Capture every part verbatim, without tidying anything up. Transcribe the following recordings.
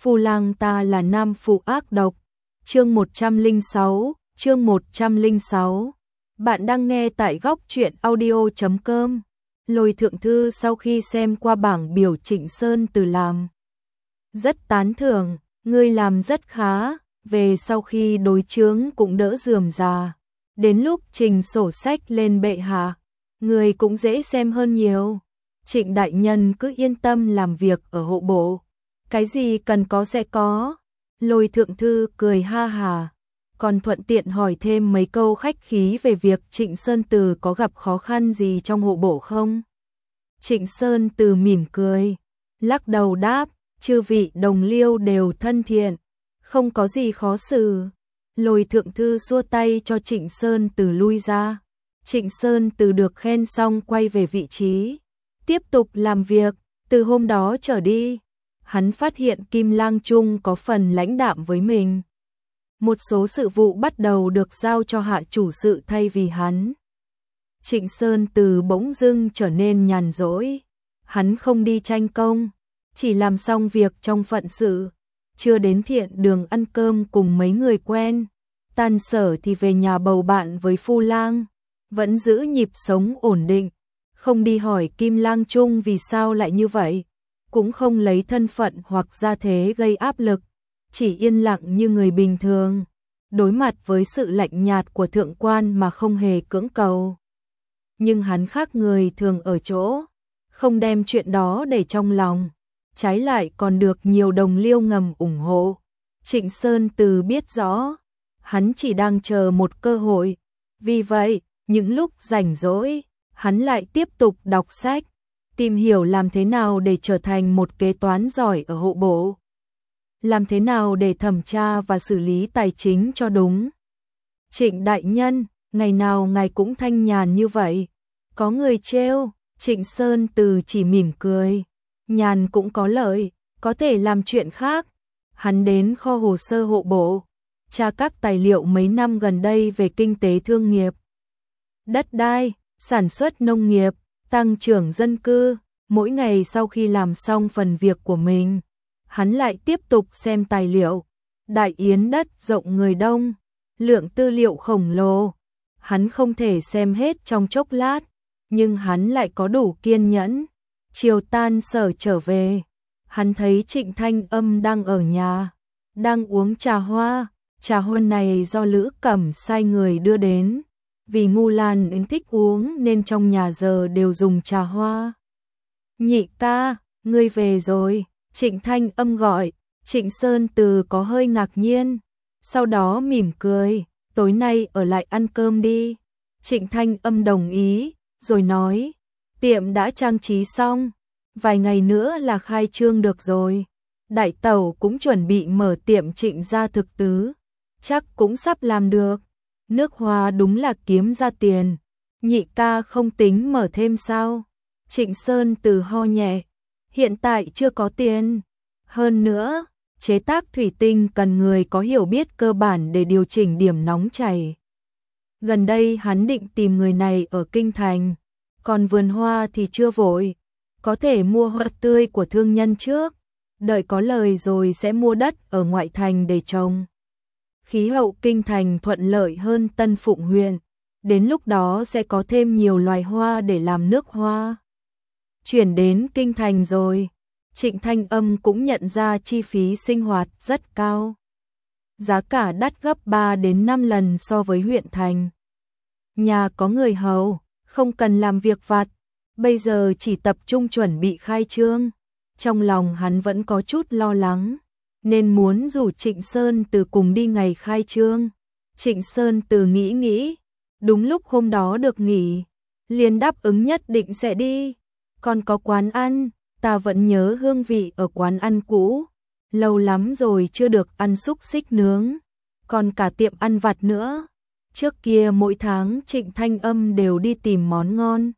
Phu Lang ta là nam phụ ác độc. Chương một trăm lẻ sáu, chương một trăm lẻ sáu. Bạn đang nghe tại góc truyện audio chấm com. Lôi Thượng Thư sau khi xem qua bảng biểu Trịnh Sơn Từ làm rất tán thưởng, ngươi làm rất khá, về sau khi đối chướng cũng đỡ rườm rà. Đến lúc trình sổ sách lên bệ hạ, người cũng dễ xem hơn nhiều. Trịnh đại nhân cứ yên tâm làm việc ở hộ bộ, cái gì cần có sẽ có. Lôi Thượng Thư cười ha hà, còn thuận tiện hỏi thêm mấy câu khách khí về việc Trịnh Sơn Từ có gặp khó khăn gì trong hộ bộ không. Trịnh Sơn Từ mỉm cười, lắc đầu đáp, chư vị đồng liêu đều thân thiện, không có gì khó xử. Lôi Thượng Thư xua tay cho Trịnh Sơn Từ lui ra. Trịnh Sơn Từ được khen xong quay về vị trí, tiếp tục làm việc. Từ hôm đó trở đi, hắn phát hiện Kim Lang Trung có phần lãnh đạm với mình. Một số sự vụ bắt đầu được giao cho hạ chủ sự thay vì hắn. Trịnh Sơn Từ bỗng dưng trở nên nhàn rỗi. Hắn không đi tranh công, chỉ làm xong việc trong phận sự. Chưa đến thiện đường ăn cơm cùng mấy người quen, tan sở thì về nhà bầu bạn với Phu Lang. Vẫn giữ nhịp sống ổn định, không đi hỏi Kim Lang Trung vì sao lại như vậy, cũng không lấy thân phận hoặc gia thế gây áp lực, chỉ yên lặng như người bình thường, đối mặt với sự lạnh nhạt của thượng quan mà không hề cưỡng cầu. Nhưng hắn khác người thường ở chỗ, không đem chuyện đó để trong lòng, trái lại còn được nhiều đồng liêu ngầm ủng hộ. Trịnh Sơn Từ biết rõ, hắn chỉ đang chờ một cơ hội, vì vậy, những lúc rảnh rỗi, hắn lại tiếp tục đọc sách, tìm hiểu làm thế nào để trở thành một kế toán giỏi ở hộ bộ, làm thế nào để thẩm tra và xử lý tài chính cho đúng. Trịnh đại nhân, ngày nào ngài cũng thanh nhàn như vậy, có người trêu. Trịnh Sơn Từ chỉ mỉm cười, nhàn cũng có lợi, có thể làm chuyện khác. Hắn đến kho hồ sơ hộ bộ, tra các tài liệu mấy năm gần đây về kinh tế thương nghiệp, đất đai, sản xuất nông nghiệp, tăng trưởng dân cư. Mỗi ngày sau khi làm xong phần việc của mình, hắn lại tiếp tục xem tài liệu. Đại Yến đất rộng người đông, lượng tư liệu khổng lồ, hắn không thể xem hết trong chốc lát, nhưng hắn lại có đủ kiên nhẫn. Chiều tan sở trở về, hắn thấy Trịnh Thanh Âm đang ở nhà, đang uống trà hoa. Trà hoa này do Lữ Cẩm sai người đưa đến, vì Ngu Lan ứng thích uống nên trong nhà giờ đều dùng trà hoa. Nhị ca, ngươi về rồi, Trịnh Thanh Âm gọi. Trịnh Sơn Từ có hơi ngạc nhiên, sau đó mỉm cười, tối nay ở lại ăn cơm đi. Trịnh Thanh Âm đồng ý, rồi nói, tiệm đã trang trí xong, vài ngày nữa là khai trương được rồi. Đại tẩu cũng chuẩn bị mở tiệm Trịnh gia thực tứ, chắc cũng sắp làm được. Nước hoa đúng là kiếm ra tiền. Nhị ca không tính mở thêm sao? Trịnh Sơn Từ ho nhẹ, hiện tại chưa có tiền. Hơn nữa, chế tác thủy tinh cần người có hiểu biết cơ bản để điều chỉnh điểm nóng chảy. Gần đây hắn định tìm người này ở Kinh Thành, còn vườn hoa thì chưa vội, có thể mua hoa tươi của thương nhân trước, đợi có lời rồi sẽ mua đất ở ngoại thành để trồng. Khí hậu Kinh Thành thuận lợi hơn Tân Phụng huyện, đến lúc đó sẽ có thêm nhiều loài hoa để làm nước hoa. Chuyển đến Kinh Thành rồi, Trịnh Thanh Âm cũng nhận ra chi phí sinh hoạt rất cao. Giá cả đắt gấp ba đến năm lần so với huyện thành. Nhà có người hầu, không cần làm việc vặt, bây giờ chỉ tập trung chuẩn bị khai trương. Trong lòng hắn vẫn có chút lo lắng, nên muốn rủ Trịnh Sơn Từ cùng đi ngày khai trương. Trịnh Sơn Từ nghĩ nghĩ, đúng lúc hôm đó được nghỉ, liền đáp ứng nhất định sẽ đi. Còn có quán ăn, ta vẫn nhớ hương vị ở quán ăn cũ, lâu lắm rồi chưa được ăn xúc xích nướng, còn cả tiệm ăn vặt nữa. Trước kia mỗi tháng Trịnh Thanh Âm đều đi tìm món ngon,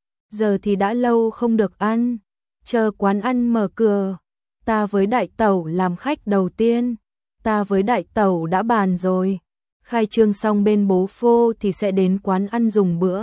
giờ thì đã lâu không được ăn. Chờ quán ăn mở cửa, ta với đại tẩu làm khách đầu tiên, ta với đại tẩu đã bàn rồi, khai trương xong bên bố phô thì sẽ đến quán ăn dùng bữa.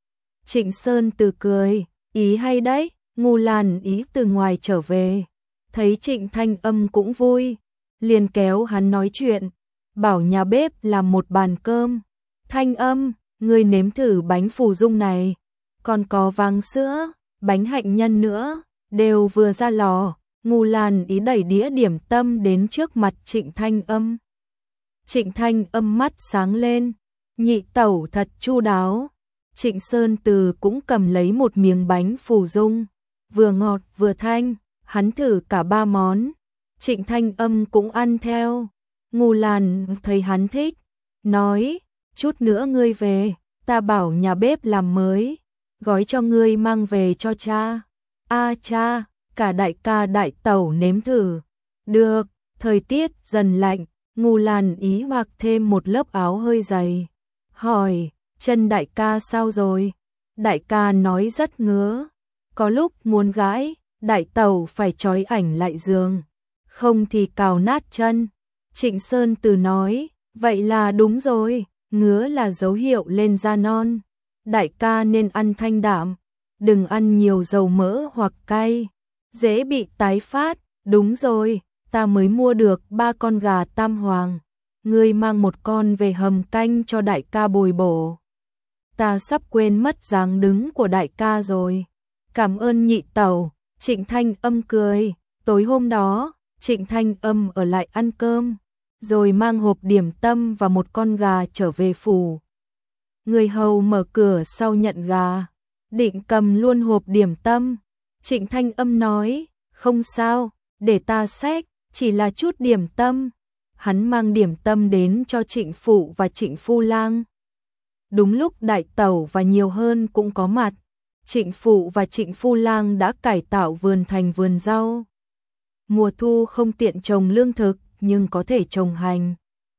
Trịnh Sơn Từ cười, ý hay đấy. Ngu Lan ý từ ngoài trở về, thấy Trịnh Thanh Âm cũng vui, liền kéo hắn nói chuyện, bảo nhà bếp làm một bàn cơm. Thanh Âm, ngươi nếm thử bánh phù dung này, còn có vàng sữa, bánh hạnh nhân nữa, đều vừa ra lò. Ngô Lan Ý đẩy đĩa điểm tâm đến trước mặt Trịnh Thanh Âm. Trịnh Thanh Âm mắt sáng lên, nhị tẩu thật chu đáo. Trịnh Sơn Từ cũng cầm lấy một miếng bánh phù dung, vừa ngọt vừa thanh, hắn thử cả ba món. Trịnh Thanh Âm cũng ăn theo. Ngô Lan thấy hắn thích, nói, chút nữa ngươi về, ta bảo nhà bếp làm mới, gói cho ngươi mang về cho cha. A à, cha, cả đại ca đại tẩu nếm thử. Được, thời tiết dần lạnh, Ngô Lan Ý mặc thêm một lớp áo hơi dày. Hỏi, chân đại ca sao rồi? Đại ca nói rất ngứa, có lúc muốn gãi, đại tẩu phải trói ảnh lại giường, không thì cào nát chân. Trịnh Sơn Từ nói, vậy là đúng rồi, ngứa là dấu hiệu lên da non. Đại ca nên ăn thanh đạm, đừng ăn nhiều dầu mỡ hoặc cay, dễ bị tái phát. Đúng rồi, ta mới mua được ba con gà tam hoàng, ngươi mang một con về hầm canh cho đại ca bồi bổ. Ta sắp quên mất dáng đứng của đại ca rồi. Cảm ơn nhị tẩu. Trịnh Thanh Âm cười. Tối hôm đó, Trịnh Thanh Âm ở lại ăn cơm, rồi mang hộp điểm tâm và một con gà trở về phủ. Người hầu mở cửa sau nhận gà, định cầm luôn hộp điểm tâm. Trịnh Thanh Âm nói, không sao, để ta xách, chỉ là chút điểm tâm. Hắn mang điểm tâm đến cho Trịnh Phụ và Trịnh Phu Lang. Đúng lúc đại tẩu và nhiều hơn cũng có mặt, Trịnh Phụ và Trịnh Phu Lang đã cải tạo vườn thành vườn rau. Mùa thu không tiện trồng lương thực, nhưng có thể trồng hành,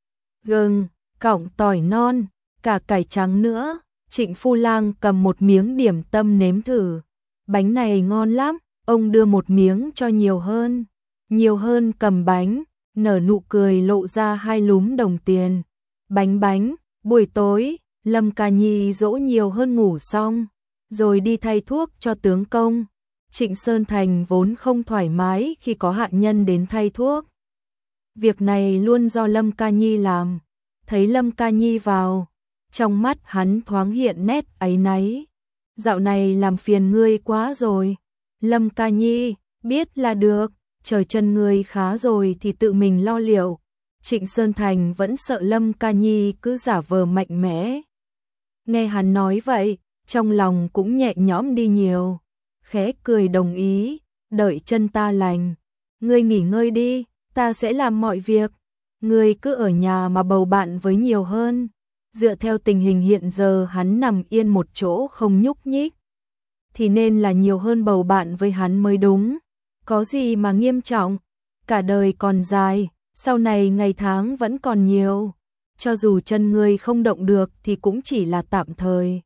gừng, cọng tỏi non, cả cải trắng nữa. Trịnh Phu Lang cầm một miếng điểm tâm nếm thử. Bánh này ngon lắm, ông đưa một miếng cho nhiều hơn. Nhiều hơn cầm bánh, nở nụ cười lộ ra hai lúm đồng tiền. Bánh bánh, buổi tối, Lâm Ca Nhi dỗ nhiều hơn ngủ xong, rồi đi thay thuốc cho tướng công. Trịnh Sơn Thành vốn không thoải mái khi có hạ nhân đến thay thuốc. Việc này luôn do Lâm Ca Nhi làm. Thấy Lâm Ca Nhi vào, trong mắt hắn thoáng hiện nét áy náy. Dạo này làm phiền ngươi quá rồi. Lâm Ca Nhi, biết là được, trời chân ngươi khá rồi thì tự mình lo liệu. Trịnh Sơn Thành vẫn sợ Lâm Ca Nhi cứ giả vờ mạnh mẽ. Nghe hắn nói vậy, trong lòng cũng nhẹ nhõm đi nhiều. Khẽ cười đồng ý, đợi chân ta lành, ngươi nghỉ ngơi đi, ta sẽ làm mọi việc. Ngươi cứ ở nhà mà bầu bạn với nhiều hơn. Dựa theo tình hình hiện giờ hắn nằm yên một chỗ không nhúc nhích, thì nên là nhiều hơn bầu bạn với hắn mới đúng. Có gì mà nghiêm trọng, cả đời còn dài, sau này ngày tháng vẫn còn nhiều. Cho dù chân ngươi không động được thì cũng chỉ là tạm thời,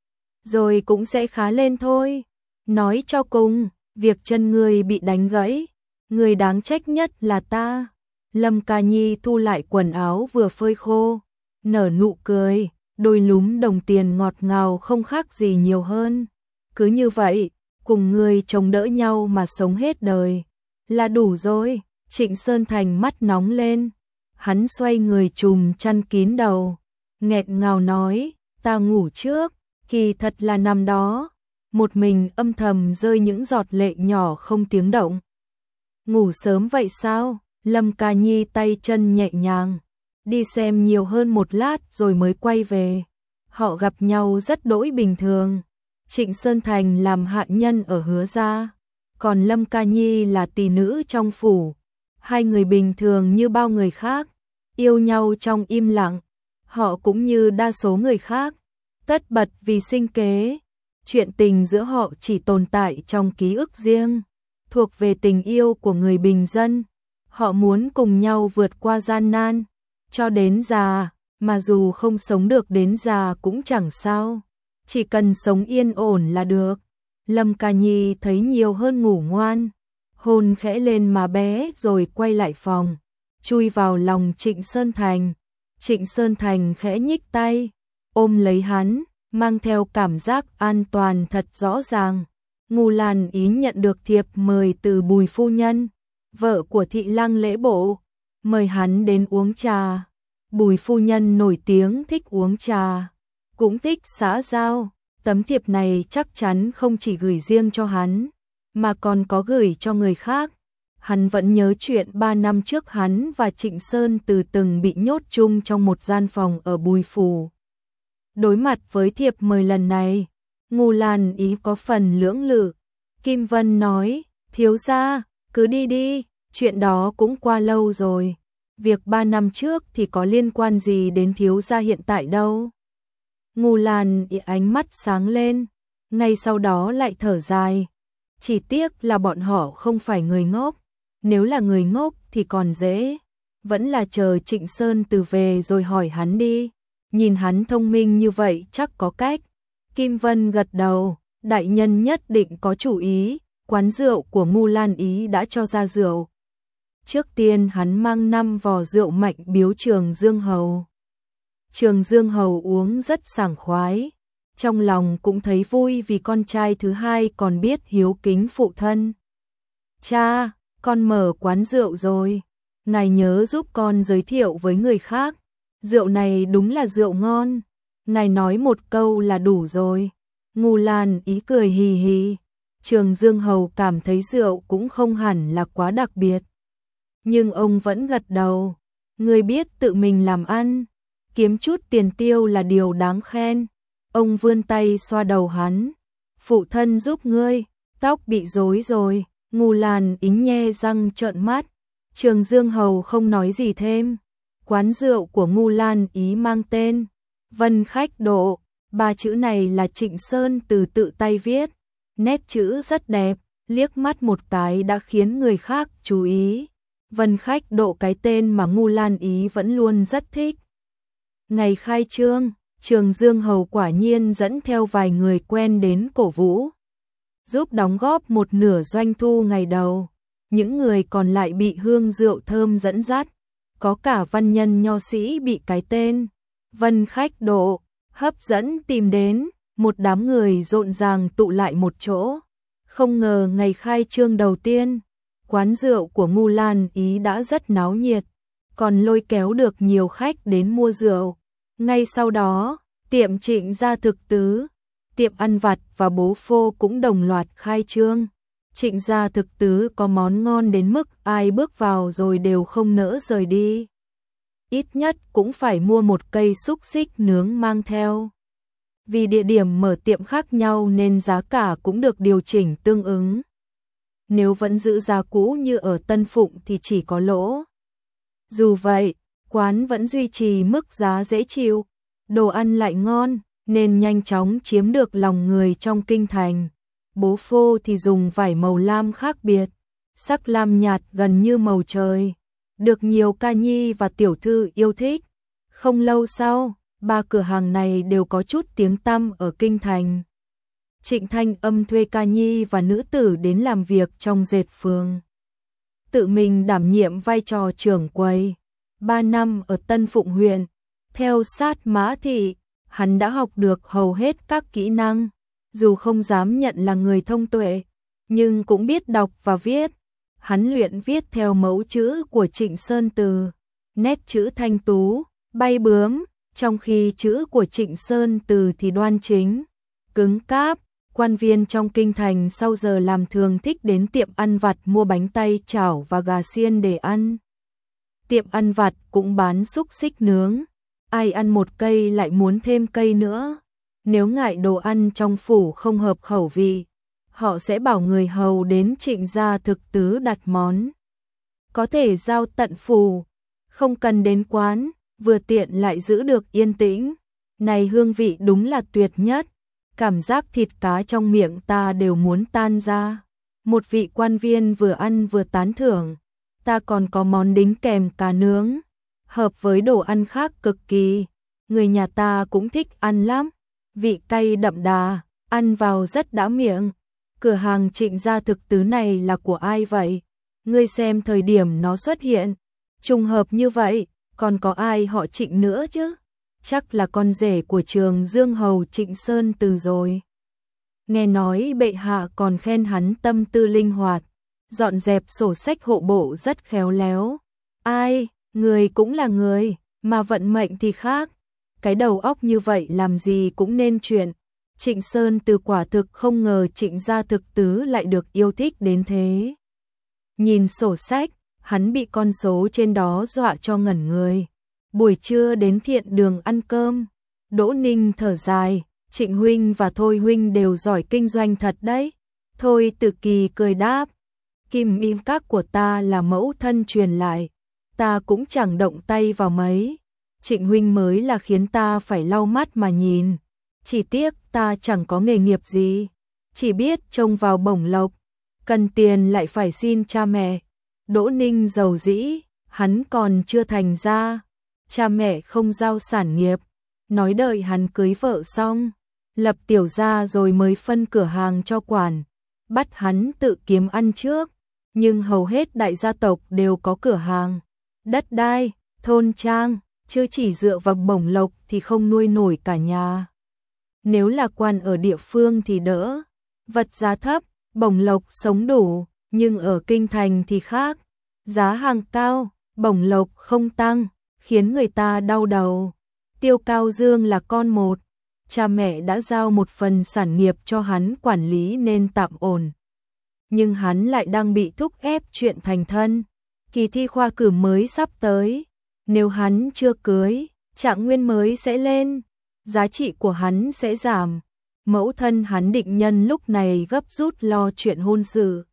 rồi cũng sẽ khá lên thôi. Nói cho cùng, việc chân ngươi bị đánh gãy, người đáng trách nhất là ta. Lâm Ca Nhi thu lại quần áo vừa phơi khô, nở nụ cười, đôi lúm đồng tiền ngọt ngào không khác gì nhiều hơn. Cứ như vậy, cùng ngươi chống đỡ nhau mà sống hết đời là đủ rồi. Trịnh Sơn Thành mắt nóng lên, hắn xoay người trùm chăn kín đầu, nghẹt ngào nói, ta ngủ trước. Kỳ thật là nằm đó, một mình âm thầm rơi những giọt lệ nhỏ không tiếng động. Ngủ sớm vậy sao? Lâm Ca Nhi tay chân nhẹ nhàng, đi xem nhiều hơn một lát rồi mới quay về. Họ gặp nhau rất đỗi bình thường. Trịnh Sơn Thành làm hạ nhân ở Hứa gia, còn Lâm Ca Nhi là tỷ nữ trong phủ. Hai người bình thường như bao người khác, yêu nhau trong im lặng. Họ cũng như đa số người khác, tất bật vì sinh kế. Chuyện tình giữa họ chỉ tồn tại trong ký ức riêng, thuộc về tình yêu của người bình dân. Họ muốn cùng nhau vượt qua gian nan, cho đến già, mà dù không sống được đến già cũng chẳng sao. Chỉ cần sống yên ổn là được. Lâm Ca Nhi thấy nhiều hơn ngủ ngoan, hôn khẽ lên má bé rồi quay lại phòng, chui vào lòng Trịnh Sơn Thành. Trịnh Sơn Thành khẽ nhích tay, ôm lấy hắn, mang theo cảm giác an toàn thật rõ ràng. Ngô Lan Ý nhận được thiệp mời từ Bùi phu nhân, vợ của thị lang lễ bộ, mời hắn đến uống trà. Bùi phu nhân nổi tiếng thích uống trà, cũng thích xã giao. Tấm thiệp này chắc chắn không chỉ gửi riêng cho hắn, mà còn có gửi cho người khác. Hắn vẫn nhớ chuyện ba năm trước hắn và Trịnh Sơn Từ từng bị nhốt chung trong một gian phòng ở Bùi Phủ. Đối mặt với thiệp mời lần này, Ngô Lan Ý có phần lưỡng lự. Kim Vân nói, thiếu gia, cứ đi đi, chuyện đó cũng qua lâu rồi. Việc ba năm trước thì có liên quan gì đến thiếu gia hiện tại đâu. Ngô Lan Ý ánh mắt sáng lên, ngay sau đó lại thở dài. Chỉ tiếc là bọn họ không phải người ngốc. Nếu là người ngốc thì còn dễ, vẫn là chờ Trịnh Sơn Từ về rồi hỏi hắn đi. Nhìn hắn thông minh như vậy chắc có cách. Kim Vân gật đầu, đại nhân nhất định có chủ ý. Quán rượu của Ngô Lan Ý đã cho ra rượu. Trước tiên hắn mang năm vò rượu mạnh biếu Trường Dương Hầu. Trường Dương Hầu uống rất sảng khoái, trong lòng cũng thấy vui vì con trai thứ hai còn biết hiếu kính phụ thân. Cha, con mở quán rượu rồi, ngài nhớ giúp con giới thiệu với người khác. Rượu này đúng là rượu ngon, ngài nói một câu là đủ rồi. Ngô Lan Ý cười hì hì. Trường Dương Hầu cảm thấy rượu cũng không hẳn là quá đặc biệt, nhưng ông vẫn gật đầu. Người biết tự mình làm ăn, kiếm chút tiền tiêu là điều đáng khen. Ông vươn tay xoa đầu hắn. Phụ thân giúp ngươi, tóc bị rối rồi. Ngô Lan Ý nhe răng trợn mắt. Trường Dương Hầu không nói gì thêm. Quán rượu của Ngô Lan Ý mang tên Vân Khách Độ. Ba chữ này là Trịnh Sơn Từ tự tay viết. Nét chữ rất đẹp, liếc mắt một cái đã khiến người khác chú ý. Vân Khách Độ, cái tên mà Ngô Lan Ý vẫn luôn rất thích. Ngày khai trương, Trường Dương Hầu quả nhiên dẫn theo vài người quen đến cổ vũ, giúp đóng góp một nửa doanh thu ngày đầu. Những người còn lại bị hương rượu thơm dẫn dắt, có cả văn nhân nho sĩ bị cái tên Vân Khách Độ hấp dẫn tìm đến. Một đám người rộn ràng tụ lại một chỗ. Không ngờ ngày khai trương đầu tiên, quán rượu của Ngô Lan Ý đã rất náo nhiệt, còn lôi kéo được nhiều khách đến mua rượu. Ngay sau đó, tiệm Trịnh Gia Thực Tứ, tiệm ăn vặt và bố phô cũng đồng loạt khai trương. Trịnh Gia Thực Tứ có món ngon đến mức ai bước vào rồi đều không nỡ rời đi. Ít nhất cũng phải mua một cây xúc xích nướng mang theo. Vì địa điểm mở tiệm khác nhau nên giá cả cũng được điều chỉnh tương ứng. Nếu vẫn giữ giá cũ như ở Tân Phụng thì chỉ có lỗ. Dù vậy, quán vẫn duy trì mức giá dễ chịu, đồ ăn lại ngon, nên nhanh chóng chiếm được lòng người trong kinh thành. Bố phô thì dùng vải màu lam khác biệt, sắc lam nhạt gần như màu trời, được nhiều ca nhi và tiểu thư yêu thích. Không lâu sau, ba cửa hàng này đều có chút tiếng tăm ở kinh thành. Trịnh Thanh Âm thuê ca nhi và nữ tử đến làm việc trong dệt phường, tự mình đảm nhiệm vai trò trưởng quầy. Ba năm ở Tân Phụng huyện, theo sát Mã Thị, hắn đã học được hầu hết các kỹ năng. Dù không dám nhận là người thông tuệ, nhưng cũng biết đọc và viết. Hắn luyện viết theo mẫu chữ của Trịnh Sơn Từ, nét chữ thanh tú, bay bướm, trong khi chữ của Trịnh Sơn Từ thì đoan chính, cứng cáp. Quan viên trong kinh thành sau giờ làm thường thích đến tiệm ăn vặt mua bánh tay chảo và gà xiên để ăn. Tiệm ăn vặt cũng bán xúc xích nướng, ai ăn một cây lại muốn thêm cây nữa. Nếu ngại đồ ăn trong phủ không hợp khẩu vị, họ sẽ bảo người hầu đến Trịnh Gia Thực Tứ đặt món. Có thể giao tận phủ, không cần đến quán, vừa tiện lại giữ được yên tĩnh. Này hương vị đúng là tuyệt nhất, cảm giác thịt cá trong miệng ta đều muốn tan ra. Một vị quan viên vừa ăn vừa tán thưởng, ta còn có món đính kèm cá nướng, hợp với đồ ăn khác cực kỳ, người nhà ta cũng thích ăn lắm. Vị cay đậm đà, ăn vào rất đã miệng. Cửa hàng Trịnh Gia Thực Tứ này là của ai vậy? Ngươi xem thời điểm nó xuất hiện, trùng hợp như vậy, còn có ai họ Trịnh nữa chứ? Chắc là con rể của Trường Dương Hầu Trịnh Sơn Từ rồi. Nghe nói bệ hạ còn khen hắn tâm tư linh hoạt, dọn dẹp sổ sách hộ bộ rất khéo léo. Ai, người cũng là người, mà vận mệnh thì khác. Cái đầu óc như vậy làm gì cũng nên chuyện. Trịnh Sơn Từ quả thực không ngờ Trịnh gia thực tứ lại được yêu thích đến thế. Nhìn sổ sách, hắn bị con số trên đó dọa cho ngẩn người. Buổi trưa đến thiện đường ăn cơm, Đỗ Ninh thở dài, Trịnh huynh và Thôi huynh đều giỏi kinh doanh thật đấy. Thôi Từ Kỳ cười đáp, kim im các của ta là mẫu thân truyền lại, ta cũng chẳng động tay vào mấy. Trịnh huynh mới là khiến ta phải lau mắt mà nhìn. Chỉ tiếc ta chẳng có nghề nghiệp gì, chỉ biết trông vào bổng lộc, cần tiền lại phải xin cha mẹ. Đỗ Ninh giàu dĩ, hắn còn chưa thành ra, cha mẹ không giao sản nghiệp, nói đợi hắn cưới vợ xong, lập tiểu gia rồi mới phân cửa hàng cho quản, bắt hắn tự kiếm ăn trước. Nhưng hầu hết đại gia tộc đều có cửa hàng, đất đai, thôn trang, chứ chỉ dựa vào bổng lộc thì không nuôi nổi cả nhà. Nếu là quan ở địa phương thì đỡ, vật giá thấp, bổng lộc sống đủ, nhưng ở kinh thành thì khác, giá hàng cao, bổng lộc không tăng, khiến người ta đau đầu. Tiêu Cao Dương là con một, cha mẹ đã giao một phần sản nghiệp cho hắn quản lý nên tạm ổn. Nhưng hắn lại đang bị thúc ép chuyện thành thân, kỳ thi khoa cử mới sắp tới, nếu hắn chưa cưới, trạng nguyên mới sẽ lên, giá trị của hắn sẽ giảm. Mẫu thân hắn định nhân lúc này gấp rút lo chuyện hôn sự.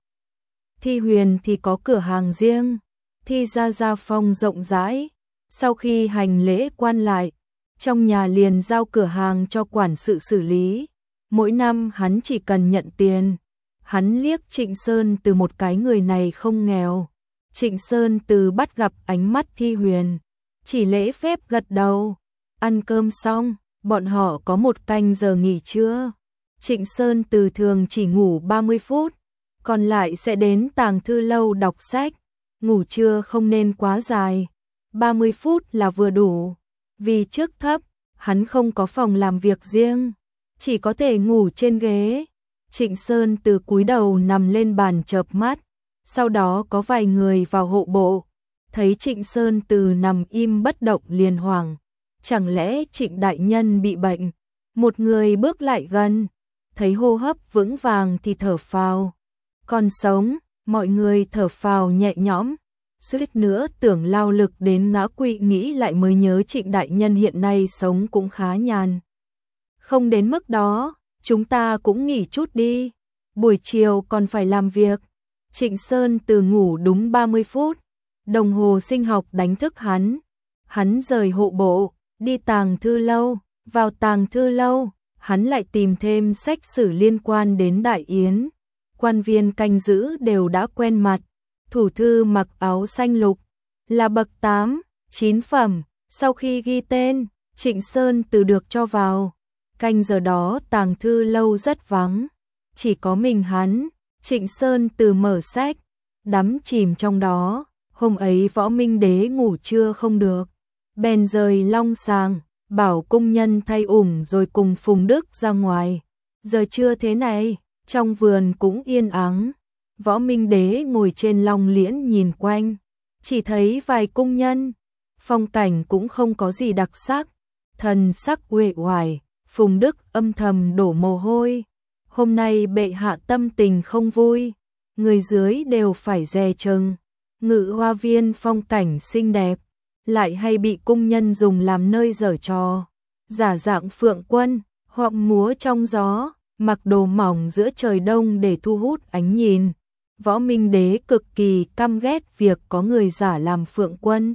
Thi Huyền thì có cửa hàng riêng, Thi gia gia phong rộng rãi, sau khi hành lễ quan lại, trong nhà liền giao cửa hàng cho quản sự xử lý, mỗi năm hắn chỉ cần nhận tiền. Hắn liếc Trịnh Sơn Từ một cái, người này không nghèo. Trịnh Sơn Từ bắt gặp ánh mắt Thi Huyền, chỉ lễ phép gật đầu. Ăn cơm xong, bọn họ có một canh giờ nghỉ trưa. Trịnh Sơn Từ thường chỉ ngủ ba mươi phút, còn lại sẽ đến tàng thư lâu đọc sách. Ngủ trưa không nên quá dài, ba mươi phút là vừa đủ. Vì chức thấp, hắn không có phòng làm việc riêng, chỉ có thể ngủ trên ghế. Trịnh Sơn Từ cúi đầu nằm lên bàn chợp mắt, sau đó có vài người vào hộ bộ, thấy Trịnh Sơn Từ nằm im bất động liền hoảng, chẳng lẽ Trịnh đại nhân bị bệnh? Một người bước lại gần, thấy hô hấp vững vàng thì thở phào, còn sống. Mọi người thở phào nhẹ nhõm, suýt nữa tưởng lao lực đến ngã quỵ, nghĩ lại mới nhớ Trịnh đại nhân hiện nay sống cũng khá nhàn. Không đến mức đó, chúng ta cũng nghỉ chút đi, buổi chiều còn phải làm việc. Trịnh Sơn Từ ngủ đúng ba mươi phút, đồng hồ sinh học đánh thức hắn. Hắn rời hộ bộ, đi tàng thư lâu, vào tàng thư lâu, hắn lại tìm thêm sách sử liên quan đến Đại Yến. Quan viên canh giữ đều đã quen mặt, thủ thư mặc áo xanh lục, là bậc tám, chín phẩm. Sau khi ghi tên, Trịnh Sơn Từ được cho vào. Canh giờ đó tàng thư lâu rất vắng, chỉ có mình hắn. Trịnh Sơn Từ mở sách, đắm chìm trong đó. Hôm ấy Võ Minh Đế ngủ trưa không được, bèn rời long sàng, bảo cung nhân thay ủng rồi cùng Phùng Đức ra ngoài. Giờ trưa thế này, trong vườn cũng yên ắng. Võ Minh Đế ngồi trên long liễn nhìn quanh, chỉ thấy vài cung nhân, phong cảnh cũng không có gì đặc sắc, thần sắc uể oải. Phùng Đức âm thầm đổ mồ hôi, hôm nay bệ hạ tâm tình không vui, người dưới đều phải dè chừng. Ngự hoa viên phong cảnh xinh đẹp, lại hay bị cung nhân dùng làm nơi giở trò, giả dạng phượng quân, hoặc múa trong gió, mặc đồ mỏng giữa trời đông để thu hút ánh nhìn. Võ Minh Đế cực kỳ căm ghét việc có người giả làm phượng quân.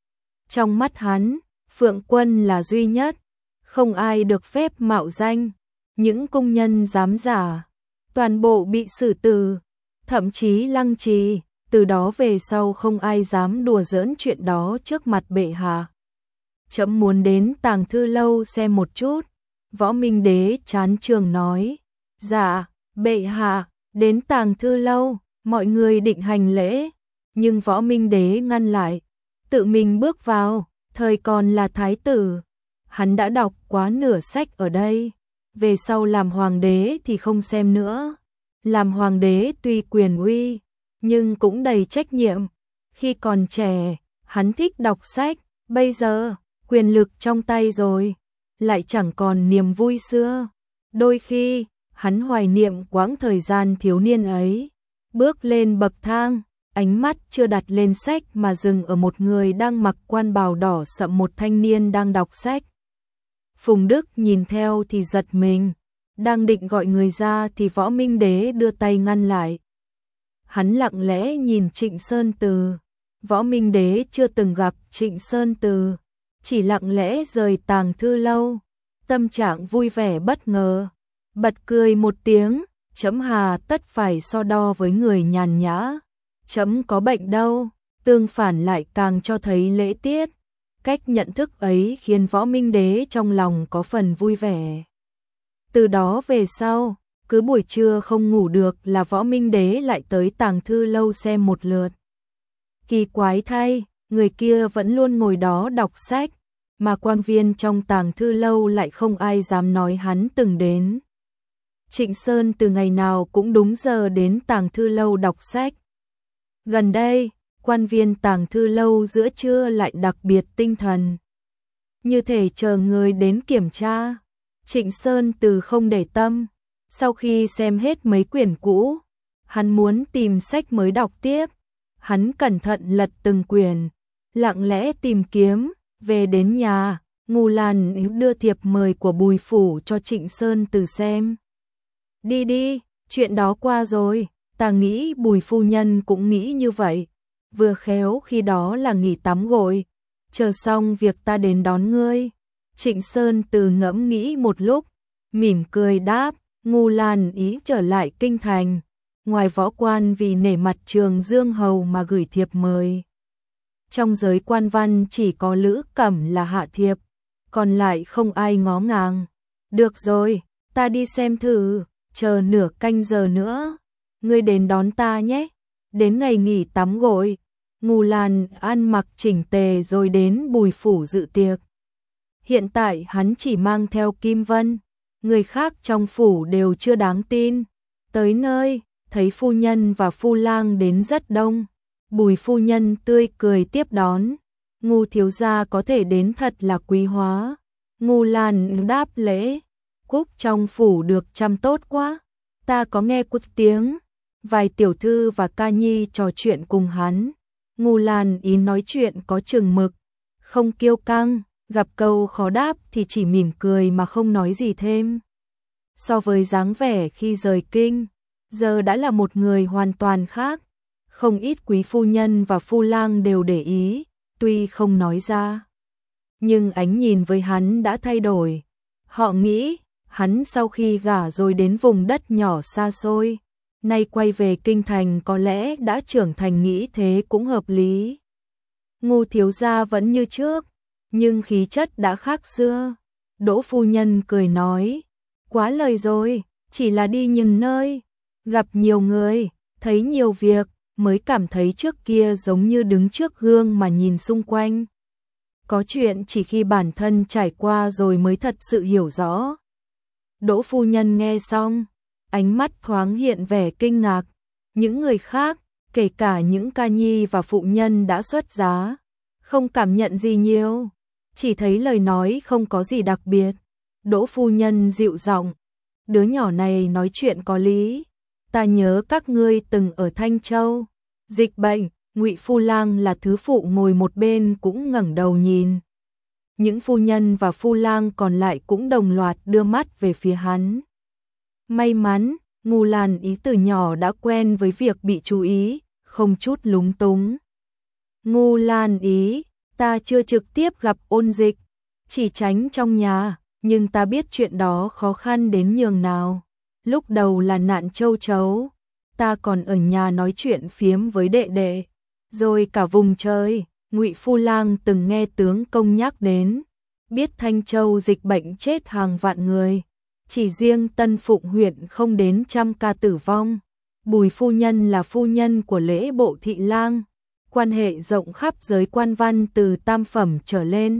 Trong mắt hắn, phượng quân là duy nhất, không ai được phép mạo danh. Những cung nhân dám giả, toàn bộ bị xử tử, thậm chí lăng trì. Từ đó về sau không ai dám đùa giỡn chuyện đó trước mặt bệ hạ. Trẫm muốn đến tàng thư lâu xem một chút. Võ Minh Đế chán trường nói. Dạ, bệ hạ, đến tàng thư lâu. Mọi người định hành lễ, nhưng Võ Minh Đế ngăn lại, tự mình bước vào. Thời còn là thái tử, hắn đã đọc quá nửa sách ở đây, về sau làm hoàng đế thì không xem nữa. Làm hoàng đế tuy quyền uy, nhưng cũng đầy trách nhiệm. Khi còn trẻ, hắn thích đọc sách, bây giờ, quyền lực trong tay rồi, lại chẳng còn niềm vui xưa. Đôi khi, hắn hoài niệm quãng thời gian thiếu niên ấy, bước lên bậc thang, ánh mắt chưa đặt lên sách mà dừng ở một người đang mặc quan bào đỏ sậm, một thanh niên đang đọc sách. Phùng Đức nhìn theo thì giật mình, đang định gọi người ra thì Võ Minh Đế đưa tay ngăn lại. Hắn lặng lẽ nhìn Trịnh Sơn Từ. Võ Minh Đế chưa từng gặp Trịnh Sơn Từ, chỉ lặng lẽ rời tàng thư lâu, tâm trạng vui vẻ bất ngờ, bật cười một tiếng, chấm hà tất phải so đo với người nhàn nhã, chấm có bệnh đâu, tương phản lại càng cho thấy lễ tiết. Cách nhận thức ấy khiến Võ Minh Đế trong lòng có phần vui vẻ. Từ đó về sau, cứ buổi trưa không ngủ được là Võ Minh Đế lại tới tàng thư lâu xem một lượt. Kỳ quái thay, người kia vẫn luôn ngồi đó đọc sách, mà quan viên trong tàng thư lâu lại không ai dám nói hắn từng đến. Trịnh Sơn từ ngày nào cũng đúng giờ đến tàng thư lâu đọc sách. Gần đây, quan viên tàng thư lâu giữa trưa lại đặc biệt tinh thần, như thể chờ người đến kiểm tra. Trịnh Sơn từ không để tâm, sau khi xem hết mấy quyển cũ, hắn muốn tìm sách mới đọc tiếp. Hắn cẩn thận lật từng quyển, lặng lẽ tìm kiếm. Về đến nhà, Ngô Lan đưa thiệp mời của Bùi phủ cho Trịnh Sơn Từ xem. Đi đi, chuyện đó qua rồi, ta nghĩ Bùi phu nhân cũng nghĩ như vậy. Vừa khéo khi đó là nghỉ tắm gội, chờ xong việc ta đến đón ngươi. Trịnh Sơn Từ ngẫm nghĩ một lúc, mỉm cười đáp. Ngô Lan ý trở lại kinh thành, ngoài võ quan vì nể mặt Trường Dương Hầu mà gửi thiệp mời. Trong giới quan văn chỉ có Lữ Cẩm là hạ thiệp, còn lại không ai ngó ngàng. Được rồi, ta đi xem thử, chờ nửa canh giờ nữa, ngươi đến đón ta nhé. Đến ngày nghỉ tắm gội, Ngô Lan ăn mặc chỉnh tề rồi đến Bùi phủ dự tiệc. Hiện tại hắn chỉ mang theo Kim Vân, người khác trong phủ đều chưa đáng tin. Tới nơi, thấy phu nhân và phu lang đến rất đông. Bùi phu nhân tươi cười tiếp đón. Ngô thiếu gia có thể đến thật là quý hóa. Ngô Lan đáp lễ. Cúc trong phủ được chăm tốt quá. Ta có nghe cút tiếng. Vài tiểu thư và ca nhi trò chuyện cùng hắn. Ngô Lan ý nói chuyện có chừng mực, không kiêu căng, gặp câu khó đáp thì chỉ mỉm cười mà không nói gì thêm. So với dáng vẻ khi rời kinh, giờ đã là một người hoàn toàn khác. Không ít quý phu nhân và phu lang đều để ý, tuy không nói ra, nhưng ánh nhìn với hắn đã thay đổi. Họ nghĩ, hắn sau khi gả rồi đến vùng đất nhỏ xa xôi, nay quay về kinh thành có lẽ đã trưởng thành, nghĩ thế cũng hợp lý. Ngô thiếu gia vẫn như trước, nhưng khí chất đã khác xưa. Đỗ phu nhân cười nói, quá lời rồi, chỉ là đi nhiều nơi, gặp nhiều người, thấy nhiều việc, mới cảm thấy trước kia giống như đứng trước gương mà nhìn xung quanh. Có chuyện chỉ khi bản thân trải qua rồi mới thật sự hiểu rõ. Đỗ phu nhân nghe xong, ánh mắt thoáng hiện vẻ kinh ngạc. Những người khác, kể cả những ca nhi và phụ nhân đã xuất giá, không cảm nhận gì nhiều, chỉ thấy lời nói không có gì đặc biệt. Đỗ phu nhân dịu giọng, đứa nhỏ này nói chuyện có lý. Ta nhớ các ngươi từng ở Thanh Châu, dịch bệnh. Ngụy Phu Lang là thứ phụ ngồi một bên cũng ngẩng đầu nhìn. Những phu nhân và phu lang còn lại cũng đồng loạt đưa mắt về phía hắn. May mắn, Ngô Lan ý từ nhỏ đã quen với việc bị chú ý, không chút lúng túng. Ngô Lan ý, ta chưa trực tiếp gặp Ôn Dịch, chỉ tránh trong nhà, nhưng ta biết chuyện đó khó khăn đến nhường nào. Lúc đầu là nạn châu chấu, ta còn ở nhà nói chuyện phiếm với đệ đệ, rồi cả vùng trời. Ngụy Phu Lang từng nghe tướng công nhắc đến, biết Thanh Châu dịch bệnh chết hàng vạn người, chỉ riêng Tân Phụng huyện không đến trăm ca tử vong. Bùi phu nhân là phu nhân của lễ bộ thị lang, quan hệ rộng khắp giới quan văn từ tam phẩm trở lên,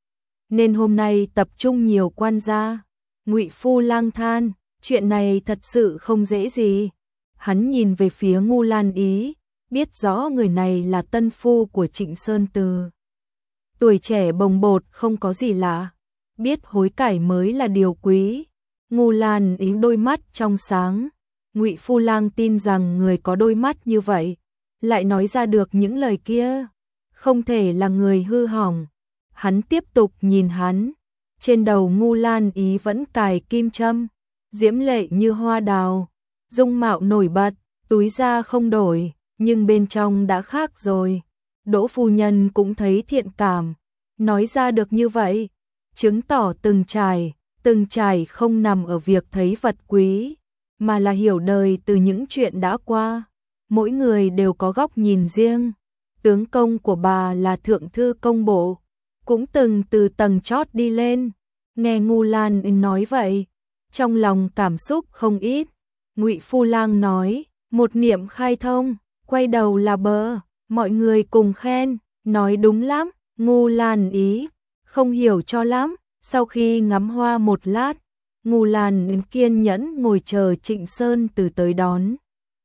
nên hôm nay tập trung nhiều quan gia. Ngụy Phu Lang than, chuyện này thật sự không dễ gì. Hắn nhìn về phía Ngô Lan ý, biết rõ người này là tân phu của Trịnh Sơn Từ. Tuổi trẻ bồng bột không có gì lạ, biết hối cải mới là điều quý. Ngô Lan Ý đôi mắt trong sáng, Ngụy Phu Lang tin rằng người có đôi mắt như vậy lại nói ra được những lời kia, không thể là người hư hỏng. Hắn tiếp tục nhìn hắn, trên đầu Ngô Lan Ý vẫn cài kim châm, diễm lệ như hoa đào, dung mạo nổi bật, túi da không đổi, nhưng bên trong đã khác rồi. Đỗ phu nhân cũng thấy thiện cảm, nói ra được như vậy, chứng tỏ từng trải, từng trải không nằm ở việc thấy vật quý, mà là hiểu đời từ những chuyện đã qua. Mỗi người đều có góc nhìn riêng. Tướng công của bà là thượng thư công bộ, cũng từng từ tầng chót đi lên. Nghe Ngô Lan nói vậy, trong lòng cảm xúc không ít. Ngụy Phu Lang nói, một niệm khai thông, quay đầu là bờ, mọi người cùng khen, nói đúng lắm. Ngô Lan Ý không hiểu cho lắm. Sau khi ngắm hoa một lát, Ngô Lan kiên nhẫn ngồi chờ Trịnh Sơn Từ tới đón.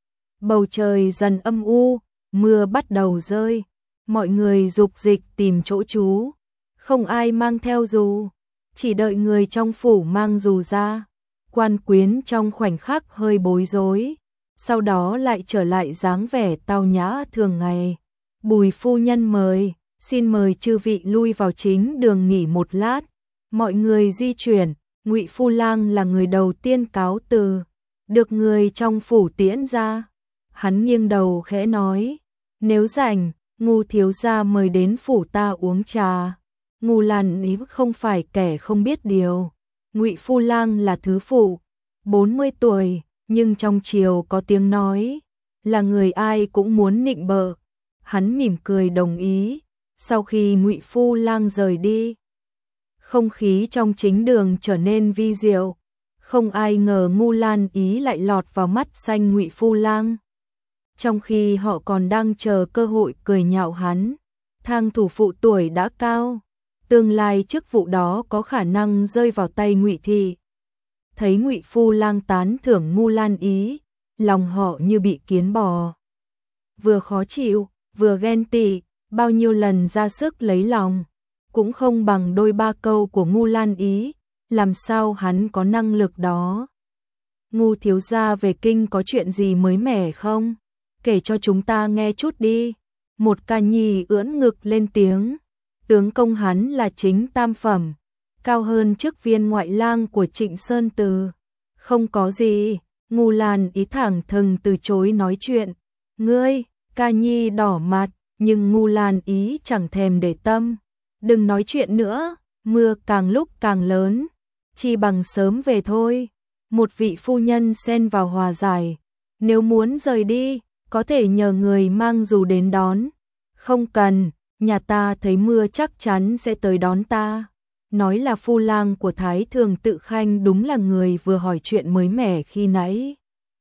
Bầu trời dần âm u, mưa bắt đầu rơi, mọi người dục dịch tìm chỗ trú, không ai mang theo dù, chỉ đợi người trong phủ mang dù ra. Quan quyến trong khoảnh khắc hơi bối rối, sau đó lại trở lại dáng vẻ tao nhã thường ngày. Bùi phu nhân mời, xin mời chư vị lui vào chính đường nghỉ một lát. Mọi người di chuyển, Ngụy Phu Lang là người đầu tiên cáo từ, được người trong phủ tiễn ra. Hắn nghiêng đầu khẽ nói, nếu rảnh, Ngô thiếu gia mời đến phủ ta uống trà. Ngô Lan Ý không phải kẻ không biết điều. Ngụy Phu Lang là thứ phụ, bốn mươi tuổi, nhưng trong triều có tiếng nói, là người ai cũng muốn nịnh bợ. Hắn mỉm cười đồng ý. Sau khi Ngụy Phu Lang rời đi, không khí trong chính đường trở nên vi diệu. Không ai ngờ Ngô Lan Ý lại lọt vào mắt xanh Ngụy Phu Lang. Trong khi họ còn đang chờ cơ hội cười nhạo hắn, thang thủ phụ tuổi đã cao, tương lai chức vụ đó có khả năng rơi vào tay Ngụy thị. Thấy Ngụy Phu Lang tán thưởng Ngô Lan Ý, lòng họ như bị kiến bò. Vừa khó chịu, vừa ghen tị, bao nhiêu lần ra sức lấy lòng, cũng không bằng đôi ba câu của Ngô Lan Ý, làm sao hắn có năng lực đó. Ngô thiếu gia về kinh có chuyện gì mới mẻ không? Kể cho chúng ta nghe chút đi. Một ca nhi ưỡn ngực lên tiếng. Tướng công hắn là chính tam phẩm, cao hơn chức viên ngoại lang của Trịnh Sơn Từ. Không có gì. Ngô Lan Ý thẳng thừng từ chối nói chuyện. Ngươi, ca nhi đỏ mặt, nhưng Ngô Lan Ý chẳng thèm để tâm. Đừng nói chuyện nữa, mưa càng lúc càng lớn, chi bằng sớm về thôi. Một vị phu nhân xen vào hòa giải, nếu muốn rời đi, có thể nhờ người mang dù đến đón. Không cần, nhà ta thấy mưa chắc chắn sẽ tới đón ta. Nói là phu lang của Thái Thường Tự Khanh đúng là người vừa hỏi chuyện mới mẻ khi nãy.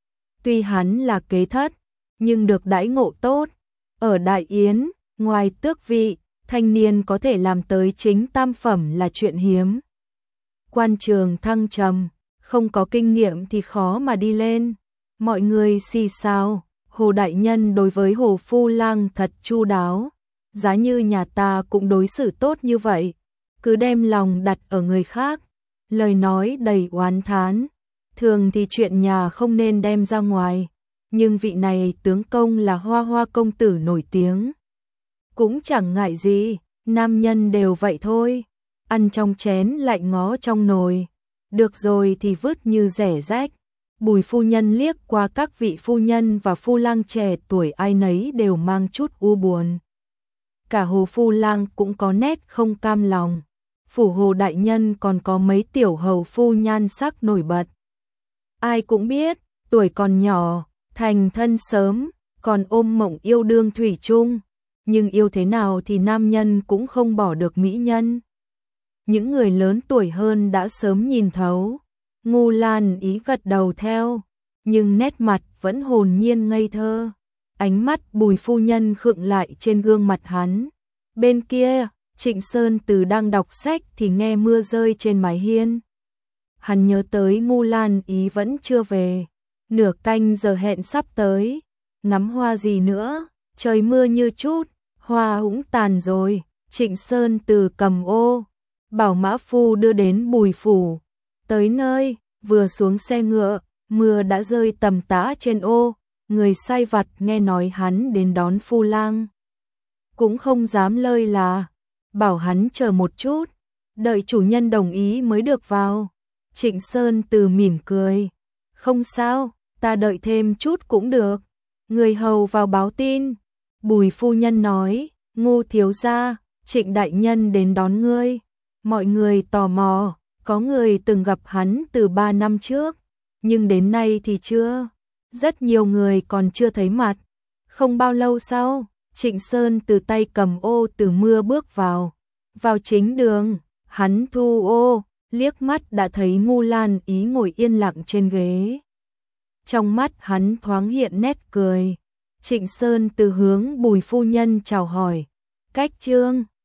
Tuy hắn là kế thất, nhưng được đãi ngộ tốt. Ở Đại Yến, ngoài tước vị, thanh niên có thể làm tới chính tam phẩm là chuyện hiếm. Quan trường thăng trầm, không có kinh nghiệm thì khó mà đi lên. Mọi người xì xào, Hồ đại nhân đối với Hồ Phu Lang thật chu đáo. Giá như nhà ta cũng đối xử tốt như vậy, cứ đem lòng đặt ở người khác. Lời nói đầy oán thán. Thường thì chuyện nhà không nên đem ra ngoài, nhưng vị này tướng công là Hoa Hoa công tử nổi tiếng, cũng chẳng ngại gì, nam nhân đều vậy thôi. Ăn trong chén lại ngó trong nồi, được rồi thì vứt như rẻ rách. Bùi phu nhân liếc qua các vị phu nhân và phu lang trẻ tuổi, ai nấy đều mang chút u buồn. Cả Hồ Phu Lang cũng có nét không cam lòng. Phủ Hồ đại nhân còn có mấy tiểu hầu phu nhan sắc nổi bật. Ai cũng biết, tuổi còn nhỏ, thành thân sớm, còn ôm mộng yêu đương thủy chung. Nhưng yêu thế nào thì nam nhân cũng không bỏ được mỹ nhân. Những người lớn tuổi hơn đã sớm nhìn thấu. Ngô Lan Ý gật đầu theo, nhưng nét mặt vẫn hồn nhiên ngây thơ. Ánh mắt Bùi phu nhân khựng lại trên gương mặt hắn. Bên kia, Trịnh Sơn Từ đang đọc sách thì nghe mưa rơi trên mái hiên. Hắn nhớ tới Ngô Lan Ý vẫn chưa về, nửa canh giờ hẹn sắp tới, ngắm hoa gì nữa, trời mưa như chút, hoa cũng tàn rồi. Trịnh Sơn Từ cầm ô bảo mã phu đưa đến Bùi phủ. Tới nơi, vừa xuống xe ngựa, mưa đã rơi tầm tã trên ô, người sai vặt nghe nói hắn đến đón phu lang cũng không dám lơi là, bảo hắn chờ một chút, đợi chủ nhân đồng ý mới được vào. Trịnh Sơn Từ mỉm cười, không sao, ta đợi thêm chút cũng được. Người hầu vào báo tin, Bùi phu nhân nói, Ngô thiếu gia, Trịnh đại nhân đến đón ngươi. Mọi người tò mò, có người từng gặp hắn từ ba năm trước, nhưng đến nay thì chưa. Rất nhiều người còn chưa thấy mặt. Không bao lâu sau, Trịnh Sơn Từ tay cầm ô từ mưa bước vào. Vào chính đường, hắn thu ô, liếc mắt đã thấy Ngu Lan Ý ngồi yên lặng trên ghế. Trong mắt hắn thoáng hiện nét cười. Trịnh Sơn Từ hướng Bùi phu nhân chào hỏi. Cách trương